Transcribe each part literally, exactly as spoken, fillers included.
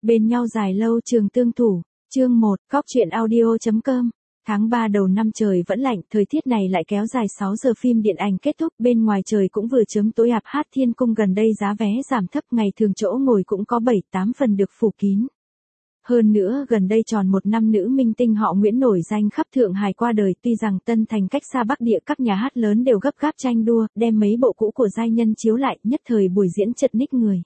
Bên nhau dài lâu trường tương thủ, chương một, cóc truyện audio.com. Tháng ba đầu năm trời vẫn lạnh, thời tiết này lại kéo dài sáu giờ phim điện ảnh kết thúc, bên ngoài trời cũng vừa chớm tối ạp hát thiên cung gần đây giá vé giảm thấp, ngày thường chỗ ngồi cũng có bảy tám phần được phủ kín. Hơn nữa gần đây tròn một năm nữ minh tinh họ Nguyễn nổi danh khắp Thượng Hải qua đời, tuy rằng Tân Thành cách xa Bắc Địa các nhà hát lớn đều gấp gáp tranh đua, đem mấy bộ cũ của giai nhân chiếu lại, nhất thời buổi diễn chật ních người.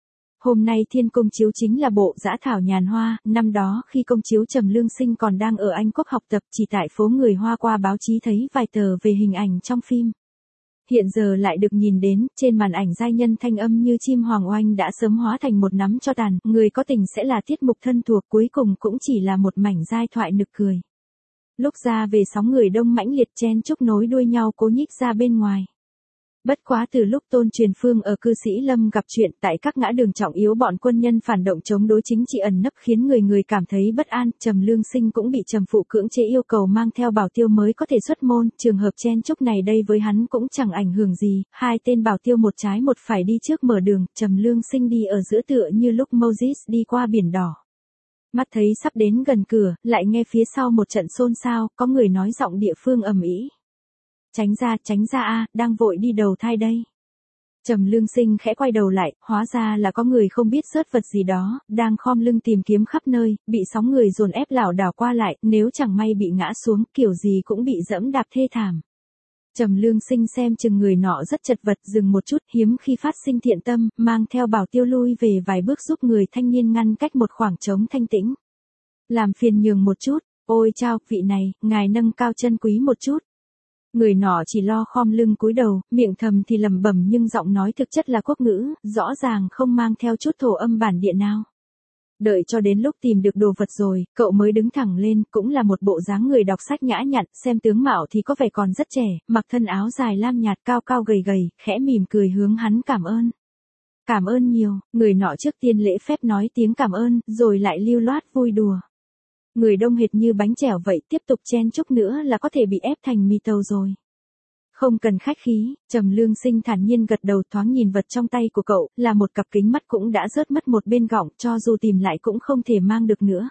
Hôm nay thiên cung chiếu chính là bộ Dã Thảo Nhàn Hoa, năm đó khi công chiếu Trầm Lương Sinh còn đang ở Anh Quốc học tập, chỉ tại phố người Hoa qua báo chí thấy vài tờ về hình ảnh trong phim. Hiện giờ lại được nhìn đến, trên màn ảnh giai nhân thanh âm như chim hoàng oanh đã sớm hóa thành một nắm tro tàn, người có tình sẽ là tiết mục thân thuộc, cuối cùng cũng chỉ là một mảnh giai thoại nực cười. Lúc ra về sóng người đông mãnh liệt chen chúc nối đuôi nhau cố nhích ra bên ngoài. Bất quá từ lúc Tôn Truyền Phương ở Cư Sĩ Lâm gặp chuyện, tại các ngã đường trọng yếu bọn quân nhân phản động chống đối chính trị ẩn nấp khiến người người cảm thấy bất an, Trầm Lương Sinh cũng bị Trầm phụ cưỡng chế yêu cầu mang theo bảo tiêu mới có thể xuất môn, trường hợp chen chúc này đây với hắn cũng chẳng ảnh hưởng gì, hai tên bảo tiêu một trái một phải đi trước mở đường, Trầm Lương Sinh đi ở giữa tựa như lúc Moses đi qua biển đỏ. Mắt thấy sắp đến gần cửa, lại nghe phía sau một trận xôn xao, có người nói giọng địa phương ầm ĩ. Tránh ra, tránh ra a, đang vội đi đầu thai đây. Trầm Lương Sinh khẽ quay đầu lại, hóa ra là có người không biết rớt vật gì đó, đang khom lưng tìm kiếm khắp nơi, bị sóng người dồn ép lảo đảo qua lại, nếu chẳng may bị ngã xuống, kiểu gì cũng bị dẫm đạp thê thảm. Trầm Lương Sinh xem chừng người nọ rất chật vật, dừng một chút, hiếm khi phát sinh thiện tâm, mang theo bảo tiêu lui về vài bước giúp người thanh niên ngăn cách một khoảng trống thanh tĩnh. Làm phiền nhường một chút, ôi chao, vị này, ngài nâng cao chân quý một chút. Người nọ chỉ lo khom lưng cúi đầu, miệng thầm thì lẩm bẩm nhưng giọng nói thực chất là quốc ngữ, rõ ràng không mang theo chút thổ âm bản địa nào. Đợi cho đến lúc tìm được đồ vật rồi, cậu mới đứng thẳng lên, cũng là một bộ dáng người đọc sách nhã nhặn, xem tướng mạo thì có vẻ còn rất trẻ, mặc thân áo dài lam nhạt cao cao gầy gầy, khẽ mỉm cười hướng hắn cảm ơn. Cảm ơn nhiều, người nọ trước tiên lễ phép nói tiếng cảm ơn, rồi lại lưu loát vui đùa. Người đông hệt như bánh chèo vậy, tiếp tục chen chúc nữa là có thể bị ép thành mì tàu rồi. Không cần khách khí, Trầm Lương Sinh thản nhiên gật đầu, thoáng nhìn vật trong tay của cậu, là một cặp kính mắt cũng đã rớt mất một bên gọng, cho dù tìm lại cũng không thể mang được nữa.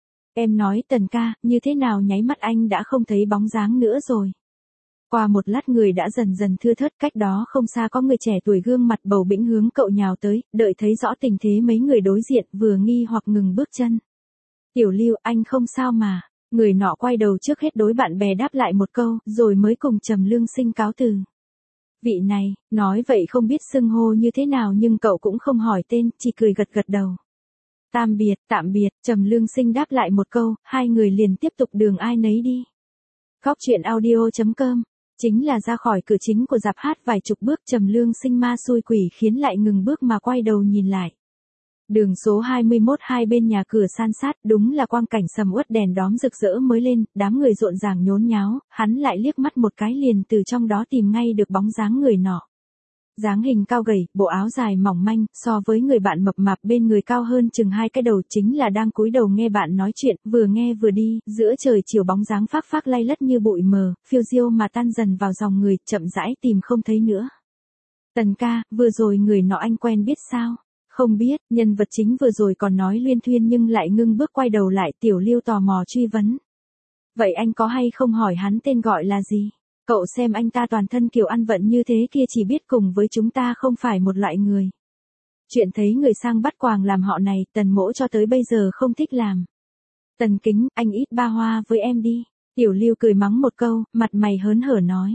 Em nói Tần ca, như thế nào nháy mắt anh đã không thấy bóng dáng nữa rồi. Qua một lát người đã dần dần thưa thớt, cách đó không xa có người trẻ tuổi gương mặt bầu bĩnh hướng cậu nhào tới, đợi thấy rõ tình thế mấy người đối diện vừa nghi hoặc ngừng bước chân. Tiểu Lưu, anh không sao mà. Người nọ quay đầu trước hết đối bạn bè đáp lại một câu, rồi mới cùng Trầm Lương Sinh cáo từ. Vị này, nói vậy không biết xưng hô như thế nào nhưng cậu cũng không hỏi tên, chỉ cười gật gật đầu. Tạm biệt, tạm biệt, Trầm Lương Sinh đáp lại một câu, hai người liền tiếp tục đường ai nấy đi. Cóc truyện audio.com. Chính là ra khỏi cửa chính của rạp hát vài chục bước, Trầm Lương Sinh ma xui quỷ khiến lại ngừng bước mà quay đầu nhìn lại. Đường số hai mươi mốt hai bên nhà cửa san sát, đúng là quang cảnh sầm uất, đèn đóm rực rỡ mới lên, đám người rộn ràng nhốn nháo, hắn lại liếc mắt một cái liền từ trong đó tìm ngay được bóng dáng người nọ. Dáng hình cao gầy, bộ áo dài mỏng manh, so với người bạn mập mạp bên người cao hơn chừng hai cái đầu, chính là đang cúi đầu nghe bạn nói chuyện, vừa nghe vừa đi, giữa trời chiều bóng dáng phác phác lay lất như bụi mờ, phiêu diêu mà tan dần vào dòng người, chậm rãi tìm không thấy nữa. Tần ca, vừa rồi người nọ anh quen biết sao? Không biết, nhân vật chính vừa rồi còn nói luyên thuyên nhưng lại ngưng bước quay đầu lại, Tiểu Lưu tò mò truy vấn. Vậy anh có hay không hỏi hắn tên gọi là gì? Cậu xem anh ta toàn thân kiểu ăn vận như thế kia chỉ biết cùng với chúng ta không phải một loại người. Chuyện thấy người sang bắt quàng làm họ này, Tần mỗ cho tới bây giờ không thích làm. Tần Kính, anh ít ba hoa với em đi. Tiểu Lưu cười mắng một câu, mặt mày hớn hở nói.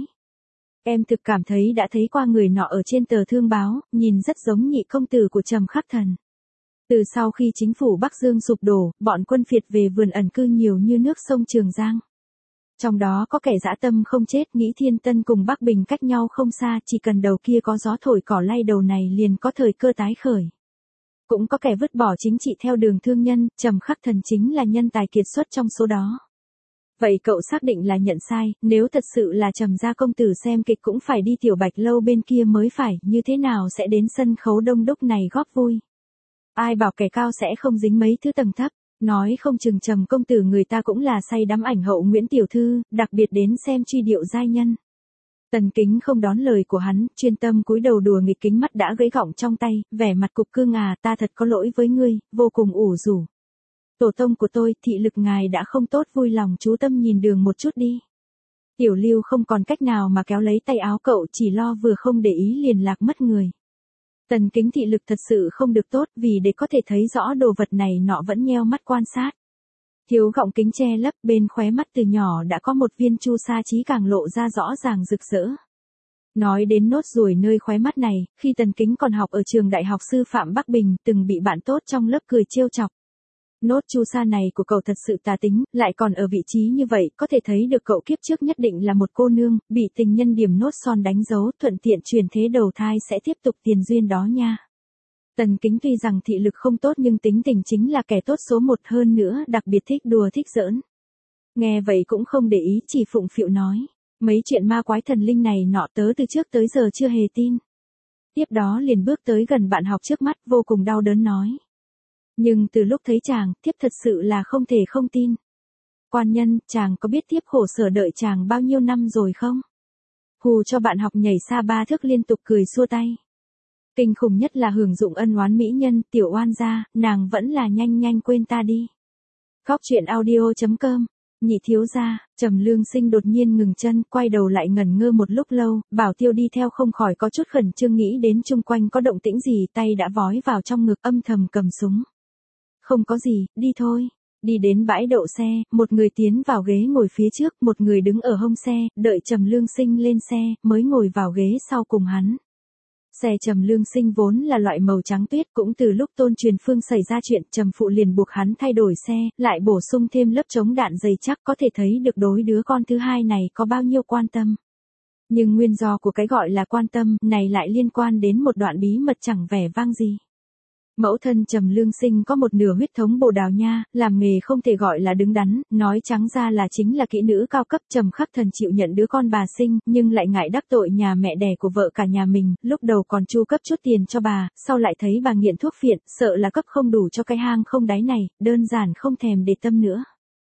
Em thực cảm thấy đã thấy qua người nọ ở trên tờ thương báo, nhìn rất giống nhị công tử của Trầm Khắc Thần. Từ sau khi chính phủ Bắc Dương sụp đổ, bọn quân phiệt về vườn ẩn cư nhiều như nước sông Trường Giang. Trong đó có kẻ dã tâm không chết, nghĩ Thiên Tân cùng Bắc Bình cách nhau không xa, chỉ cần đầu kia có gió thổi cỏ lay đầu này liền có thời cơ tái khởi. Cũng có kẻ vứt bỏ chính trị theo đường thương nhân, Trầm Khắc Thần chính là nhân tài kiệt xuất trong số đó. Vậy cậu xác định là nhận sai, nếu thật sự là Trầm gia công tử xem kịch cũng phải đi Tiểu Bạch lâu bên kia mới phải, như thế nào sẽ đến sân khấu đông đúc này góp vui. Ai bảo kẻ cao sẽ không dính mấy thứ tầng thấp, nói không chừng Trầm công tử người ta cũng là say đắm ảnh hậu Nguyễn tiểu thư, đặc biệt đến xem truy điệu giai nhân. Tần Kính không đón lời của hắn, chuyên tâm cúi đầu đùa nghịch kính mắt đã gãy gọng trong tay, vẻ mặt cục cưng à, ta thật có lỗi với ngươi, vô cùng ủ rũ. Tổ tông của tôi, thị lực ngài đã không tốt, vui lòng chú tâm nhìn đường một chút đi. Tiểu Lưu không còn cách nào mà kéo lấy tay áo cậu, chỉ lo vừa không để ý liền lạc mất người. Tần Kính thị lực thật sự không được tốt, vì để có thể thấy rõ đồ vật này nọ vẫn nheo mắt quan sát. Thiếu gọng kính che lấp, bên khóe mắt từ nhỏ đã có một viên chu sa chí càng lộ ra rõ ràng rực rỡ. Nói đến nốt ruồi nơi khóe mắt này, khi Tần Kính còn học ở trường đại học sư phạm Bắc Bình, từng bị bạn tốt trong lớp cười trêu chọc. Nốt chu sa này của cậu thật sự tà tính, lại còn ở vị trí như vậy, có thể thấy được cậu kiếp trước nhất định là một cô nương, bị tình nhân điểm nốt son đánh dấu, thuận tiện truyền thế đầu thai sẽ tiếp tục tiền duyên đó nha. Tần Kính tuy rằng thị lực không tốt nhưng tính tình chính là kẻ tốt số một, hơn nữa đặc biệt thích đùa thích giỡn. Nghe vậy cũng không để ý, chỉ phụng phịu nói, mấy chuyện ma quái thần linh này nọ tớ từ trước tới giờ chưa hề tin. Tiếp đó liền bước tới gần bạn học trước mắt, vô cùng đau đớn nói. Nhưng từ lúc thấy chàng, thiếp thật sự là không thể không tin. Quan nhân, chàng có biết thiếp khổ sở đợi chàng bao nhiêu năm rồi không? Hù cho bạn học nhảy xa ba thước liên tục cười xua tay. Kinh khủng nhất là hưởng dụng ân oán mỹ nhân, tiểu oan gia, nàng vẫn là nhanh nhanh quên ta đi. Góc truyện audio chấm com. Nhị thiếu gia, Trầm Lương Sinh đột nhiên ngừng chân, quay đầu lại ngẩn ngơ một lúc lâu, Bảo Tiêu đi theo không khỏi có chút khẩn trương nghĩ đến chung quanh có động tĩnh gì, tay đã vói vào trong ngực âm thầm cầm súng. Không có gì, đi thôi. Đi đến bãi đậu xe, một người tiến vào ghế ngồi phía trước, một người đứng ở hông xe, đợi Trầm Lương Sinh lên xe, mới ngồi vào ghế sau cùng hắn. Xe Trầm Lương Sinh vốn là loại màu trắng tuyết, cũng từ lúc Tôn Truyền Phương xảy ra chuyện, Trầm phụ liền buộc hắn thay đổi xe, lại bổ sung thêm lớp chống đạn dày chắc, có thể thấy được đối đứa con thứ hai này có bao nhiêu quan tâm. Nhưng nguyên do của cái gọi là quan tâm này lại liên quan đến một đoạn bí mật chẳng vẻ vang gì. Mẫu thân Trầm Lương Sinh có một nửa huyết thống Bồ Đào Nha, làm nghề không thể gọi là đứng đắn, nói trắng ra là chính là kỹ nữ cao cấp. Trầm Khắc Thần chịu nhận đứa con bà sinh, nhưng lại ngại đắc tội nhà mẹ đẻ của vợ cả nhà mình, lúc đầu còn chu cấp chút tiền cho bà, sau lại thấy bà nghiện thuốc phiện, sợ là cấp không đủ cho cái hang không đáy này, đơn giản không thèm để tâm nữa.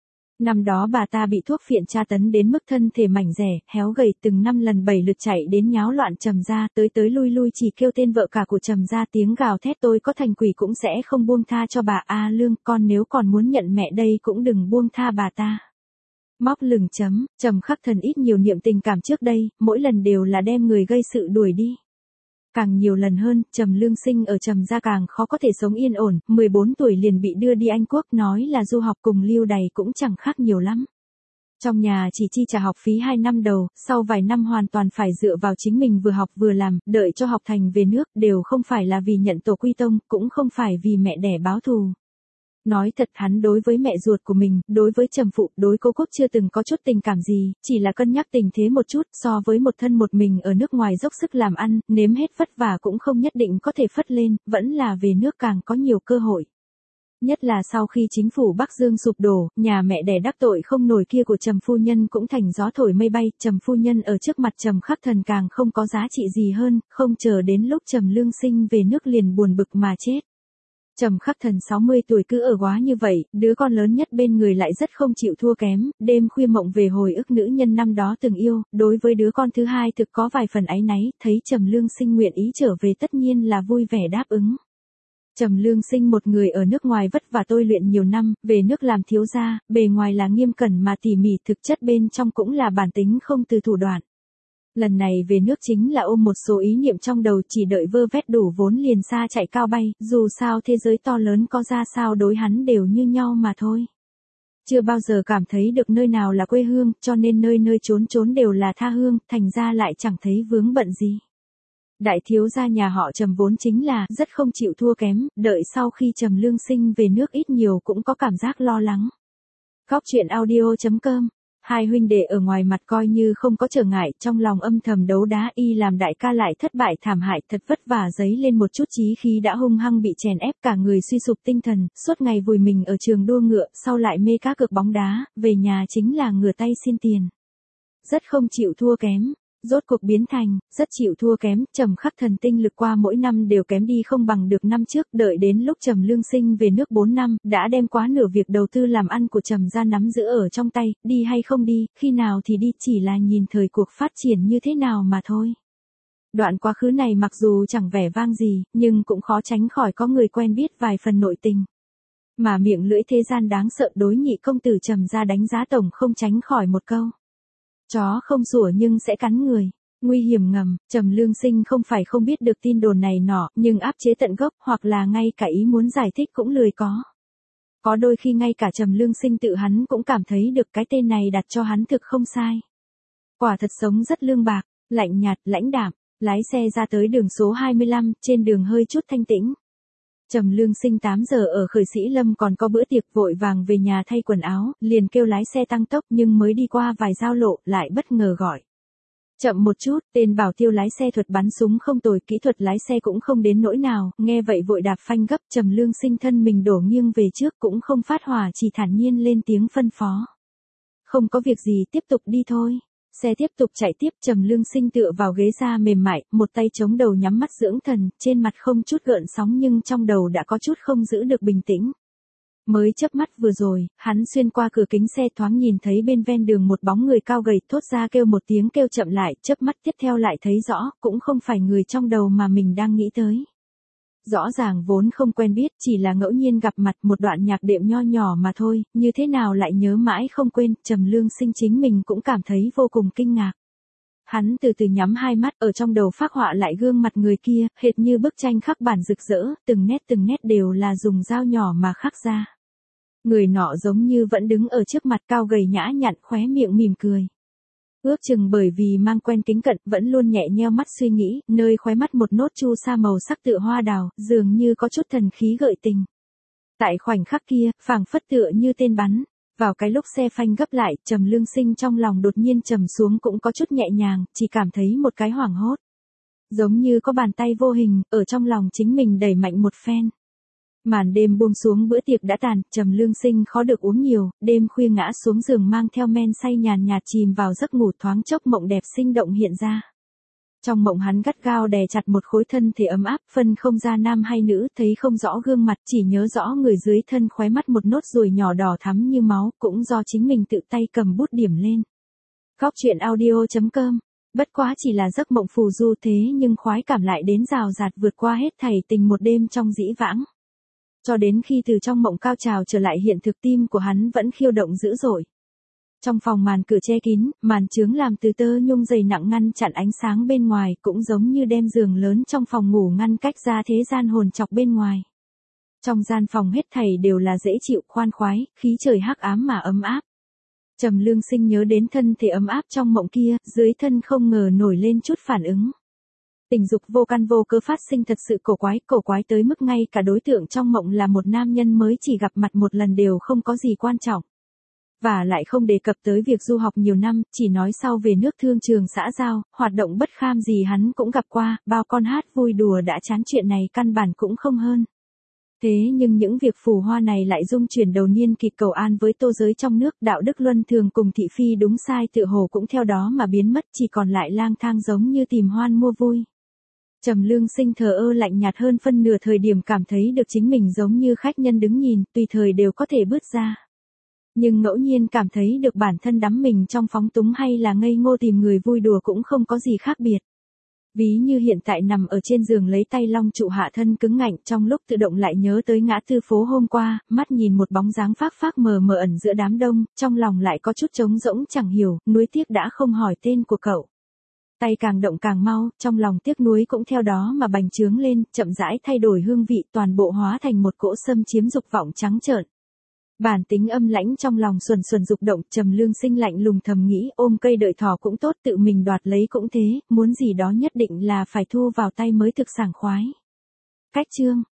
Năm đó bà ta bị thuốc phiện tra tấn đến mức thân thể mảnh rẻ, héo gầy, từng năm lần bảy lượt chạy đến nháo loạn Trầm gia, tới tới lui lui chỉ kêu tên vợ cả của Trầm gia, tiếng gào thét tôi có thành quỷ cũng sẽ không buông tha cho bà. A Lương, con nếu còn muốn nhận mẹ đây cũng đừng buông tha bà ta. Móc lửng chấm, Trầm Khắc Thần ít nhiều niệm tình cảm trước đây, mỗi lần đều là đem người gây sự đuổi đi. Càng nhiều lần hơn, Trầm Lương Sinh ở Trầm gia càng khó có thể sống yên ổn, mười bốn tuổi liền bị đưa đi Anh Quốc, nói là du học cùng lưu đày cũng chẳng khác nhiều lắm. Trong nhà chỉ chi trả học phí hai năm đầu, sau vài năm hoàn toàn phải dựa vào chính mình vừa học vừa làm, đợi cho học thành về nước, đều không phải là vì nhận tổ quy tông, cũng không phải vì mẹ đẻ báo thù. Nói thật, hắn đối với mẹ ruột của mình, đối với Trầm phụ, đối cô Cúc chưa từng có chút tình cảm gì, chỉ là cân nhắc tình thế một chút, so với một thân một mình ở nước ngoài dốc sức làm ăn, nếm hết vất vả cũng không nhất định có thể phất lên, vẫn là về nước càng có nhiều cơ hội. Nhất là sau khi chính phủ Bắc Dương sụp đổ, nhà mẹ đẻ đắc tội không nổi kia của Trầm phu nhân cũng thành gió thổi mây bay, Trầm phu nhân ở trước mặt Trầm Khắc Thần càng không có giá trị gì hơn, không chờ đến lúc Trầm Lương Sinh về nước liền buồn bực mà chết. Trầm Khắc Thần sáu mươi tuổi cứ ở quá như vậy, đứa con lớn nhất bên người lại rất không chịu thua kém, đêm khuya mộng về hồi ức nữ nhân năm đó từng yêu, đối với đứa con thứ hai thực có vài phần áy náy, thấy Trầm Lương Sinh nguyện ý trở về tất nhiên là vui vẻ đáp ứng. Trầm Lương Sinh một người ở nước ngoài vất vả tôi luyện nhiều năm, về nước làm thiếu gia, bề ngoài là nghiêm cẩn mà tỉ mỉ, thực chất bên trong cũng là bản tính không từ thủ đoạn. Lần này về nước chính là ôm một số ý niệm trong đầu, chỉ đợi vơ vét đủ vốn liền xa chạy cao bay, dù sao thế giới to lớn có ra sao đối hắn đều như nhau mà thôi. Chưa bao giờ cảm thấy được nơi nào là quê hương, cho nên nơi nơi trốn trốn đều là tha hương, thành ra lại chẳng thấy vướng bận gì. Đại thiếu gia nhà họ Trầm vốn chính là rất không chịu thua kém, đợi sau khi Trầm Lương Sinh về nước ít nhiều cũng có cảm giác lo lắng. Góc truyện audio chấm com. Hai huynh đệ ở ngoài mặt coi như không có trở ngại, trong lòng âm thầm đấu đá, y làm đại ca lại thất bại thảm hại, thật vất vả giấy lên một chút chí khí đã hung hăng bị chèn ép, cả người suy sụp tinh thần, suốt ngày vùi mình ở trường đua ngựa, sau lại mê cá cược bóng đá, về nhà chính là ngửa tay xin tiền. Rất không chịu thua kém. Rốt cuộc biến thành, rất chịu thua kém, Trầm Khắc Thần tinh lực qua mỗi năm đều kém đi không bằng được năm trước, đợi đến lúc Trầm Lương Sinh về nước bốn năm, đã đem quá nửa việc đầu tư làm ăn của Trầm gia nắm giữ ở trong tay, đi hay không đi, khi nào thì đi, chỉ là nhìn thời cuộc phát triển như thế nào mà thôi. Đoạn quá khứ này mặc dù chẳng vẻ vang gì, nhưng cũng khó tránh khỏi có người quen biết vài phần nội tình. Mà miệng lưỡi thế gian đáng sợ đối nhị công tử Trầm gia đánh giá tổng không tránh khỏi một câu. Chó không sủa nhưng sẽ cắn người. Nguy hiểm ngầm, Trầm Lương Sinh không phải không biết được tin đồn này nọ, nhưng áp chế tận gốc hoặc là ngay cả ý muốn giải thích cũng lười có. Có đôi khi ngay cả Trầm Lương Sinh tự hắn cũng cảm thấy được cái tên này đặt cho hắn thực không sai. Quả thật sống rất lương bạc, lạnh nhạt, lãnh đạm, lái xe ra tới đường số hai mươi lăm, trên đường hơi chút thanh tĩnh. Trầm Lương Sinh tám giờ ở Khởi Sĩ Lâm còn có bữa tiệc, vội vàng về nhà thay quần áo, liền kêu lái xe tăng tốc, nhưng mới đi qua vài giao lộ, lại bất ngờ gọi. Chậm một chút, tên bảo tiêu lái xe thuật bắn súng không tồi, kỹ thuật lái xe cũng không đến nỗi nào, nghe vậy vội đạp phanh gấp, Trầm Lương Sinh thân mình đổ nghiêng về trước cũng không phát hỏa, chỉ thản nhiên lên tiếng phân phó. Không có việc gì, tiếp tục đi thôi. Xe tiếp tục chạy tiếp, Trầm Lương Sinh tựa vào ghế da mềm mại, một tay chống đầu nhắm mắt dưỡng thần, trên mặt không chút gợn sóng nhưng trong đầu đã có chút không giữ được bình tĩnh. Mới chớp mắt vừa rồi, hắn xuyên qua cửa kính xe thoáng nhìn thấy bên ven đường một bóng người cao gầy, thốt ra kêu một tiếng kêu chậm lại, chớp mắt tiếp theo lại thấy rõ, cũng không phải người trong đầu mà mình đang nghĩ tới. Rõ ràng vốn không quen biết, chỉ là ngẫu nhiên gặp mặt, một đoạn nhạc đệm nho nhỏ mà thôi, như thế nào lại nhớ mãi không quên, Trầm Lương Sinh chính mình cũng cảm thấy vô cùng kinh ngạc. Hắn từ từ nhắm hai mắt, ở trong đầu phác họa lại gương mặt người kia, hệt như bức tranh khắc bản rực rỡ, từng nét từng nét đều là dùng dao nhỏ mà khắc ra. Người nọ giống như vẫn đứng ở trước mặt, cao gầy nhã nhặn, khóe miệng mỉm cười. Ước chừng bởi vì mang quen kính cận, vẫn luôn nhẹ nheo mắt suy nghĩ, nơi khóe mắt một nốt chu sa màu sắc tựa hoa đào, dường như có chút thần khí gợi tình. Tại khoảnh khắc kia, phảng phất tựa như tên bắn, vào cái lúc xe phanh gấp lại, Trầm Lương Sinh trong lòng đột nhiên trầm xuống, cũng có chút nhẹ nhàng, chỉ cảm thấy một cái hoảng hốt. Giống như có bàn tay vô hình, ở trong lòng chính mình đẩy mạnh một phen. Màn đêm buông xuống, bữa tiệc đã tàn, Trầm Lương Sinh khó được uống nhiều, đêm khuya ngã xuống giường mang theo men say nhàn nhạt chìm vào giấc ngủ, thoáng chốc mộng đẹp sinh động hiện ra. Trong mộng hắn gắt gao đè chặt một khối thân thể ấm áp, phân không ra nam hay nữ, thấy không rõ gương mặt, chỉ nhớ rõ người dưới thân khóe mắt một nốt ruồi nhỏ đỏ thắm như máu, cũng do chính mình tự tay cầm bút điểm lên. Góc truyện audio chấm com. Bất quá chỉ là giấc mộng phù du thế nhưng khoái cảm lại đến rào rạt vượt qua hết thảy tình một đêm trong dĩ vãng. Cho đến khi từ trong mộng cao trào trở lại hiện thực, tim của hắn vẫn khiêu động dữ dội. Trong phòng màn cửa che kín, màn chướng làm từ tơ nhung dày nặng ngăn chặn ánh sáng bên ngoài, cũng giống như đem giường lớn trong phòng ngủ ngăn cách ra thế gian hồn trọc bên ngoài. Trong gian phòng hết thảy đều là dễ chịu, khoan khoái, khí trời hắc ám mà ấm áp. Trầm Lương Sinh nhớ đến thân thể ấm áp trong mộng kia, dưới thân không ngờ nổi lên chút phản ứng. Tình dục vô căn vô cớ phát sinh thật sự cổ quái, cổ quái tới mức ngay cả đối tượng trong mộng là một nam nhân mới chỉ gặp mặt một lần đều không có gì quan trọng. Và lại không đề cập tới việc du học nhiều năm, chỉ nói sau về nước thương trường xã giao, hoạt động bất kham gì hắn cũng gặp qua, bao con hát vui đùa đã chán, chuyện này căn bản cũng không hơn. Thế nhưng những việc phù hoa này lại dung chuyển đầu niên kịch cầu an với tô giới trong nước, đạo đức luân thường cùng thị phi đúng sai tựa hồ cũng theo đó mà biến mất, chỉ còn lại lang thang giống như tìm hoan mua vui. Trầm Lương Sinh thờ ơ lạnh nhạt, hơn phân nửa thời điểm cảm thấy được chính mình giống như khách nhân đứng nhìn, tùy thời đều có thể bước ra. Nhưng ngẫu nhiên cảm thấy được bản thân đắm mình trong phóng túng hay là ngây ngô tìm người vui đùa cũng không có gì khác biệt. Ví như hiện tại nằm ở trên giường lấy tay long trụ hạ thân cứng ngạnh, trong lúc tự động lại nhớ tới ngã tư phố hôm qua, mắt nhìn một bóng dáng phác phác mờ mờ ẩn giữa đám đông, trong lòng lại có chút trống rỗng chẳng hiểu, nuối tiếc đã không hỏi tên của cậu. Tay càng động càng mau, trong lòng tiếc nuối cũng theo đó mà bành trướng lên, chậm rãi thay đổi hương vị, toàn bộ hóa thành một cỗ xâm chiếm dục vọng trắng trợn. Bản tính âm lãnh trong lòng xuẩn xuẩn dục động, Trầm Lương Sinh lạnh lùng thầm nghĩ, ôm cây đợi thỏ cũng tốt, tự mình đoạt lấy cũng thế, muốn gì đó nhất định là phải thu vào tay mới thực sảng khoái. Cách chương